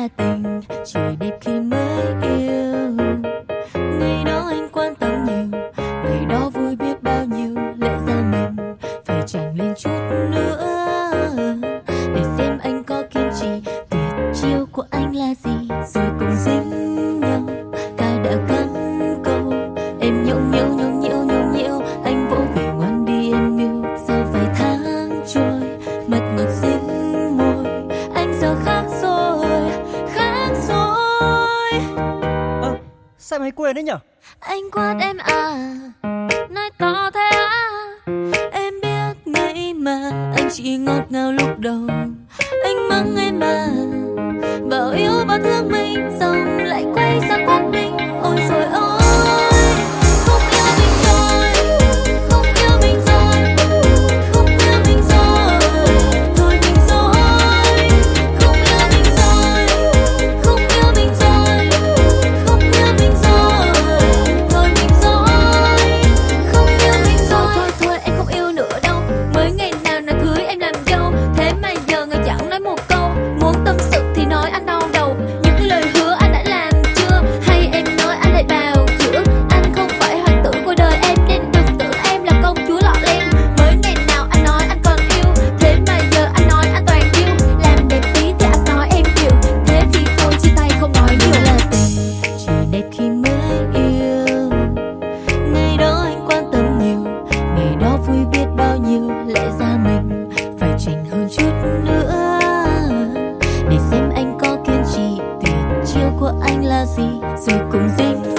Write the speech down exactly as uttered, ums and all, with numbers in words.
là tình, chỉ đẹp khi mới yêu. Ngày đó anh quan tâm nhiều, ngày đó vui biết bao nhiêu. Lẽ ra mình phải chảnh lên chút nữa, để xem anh có kiên trì. Tuyệt chiêu của anh là gì, rồi cùng dính nhau. Ca đã cắm câu, em nhõng nhẽo nhõng nhẽo nhõng nhẽo. Anh vỗ về ngoan đi em yêu. Sau vài tháng trôi, mật ngọt dính môi. Anh giờ khác rồi, khác rồi. Ơ, sao em hay quên đấy nhở? Anh quát em à, nói to thế à. Em biết ngay mà, anh chỉ ngọt ngào lúc đầu. Anh mắng em mà, bảo yêu bảo thương mình, xong lại quay sang quát mình. Ôi rồi ôi, không yêu mình rồi, không yêu mình rồi, không yêu mình rồi, thôi mình rồi. Không yêu mình rồi, không yêu mình rồi, không yêu mình rồi, thôi mình rồi. Không yêu mình rồi, thôi thôi em không yêu nữa đâu. Mới ngày nào nào cưới em làm dâu, thế mà giờ người chẳng nói một câu. Muốn tâm sự thì nói anh đau đầu, những lời hứa anh đã làm chưa, hay em nói anh lại bào chữa. Anh không phải hoàng tử của đời em, nên đừng tưởng em là công chúa lọ lem. Mới ngày nào anh nói anh còn yêu, thế mà giờ anh nói anh toàn yêu. Làm đẹp tí thì anh nói em chịu, thế thì thôi chia tay không nói nhiều. Là tình, chỉ đẹp khi mới yêu. Ngày đó anh quan tâm nhiều, ngày đó vui biết bao nhiêu. Lẽ ra mình phải chảnh hơn chút nữa, để xem anh có kiên trì. Tuyệt chiêu của anh là gì, rồi cùng dính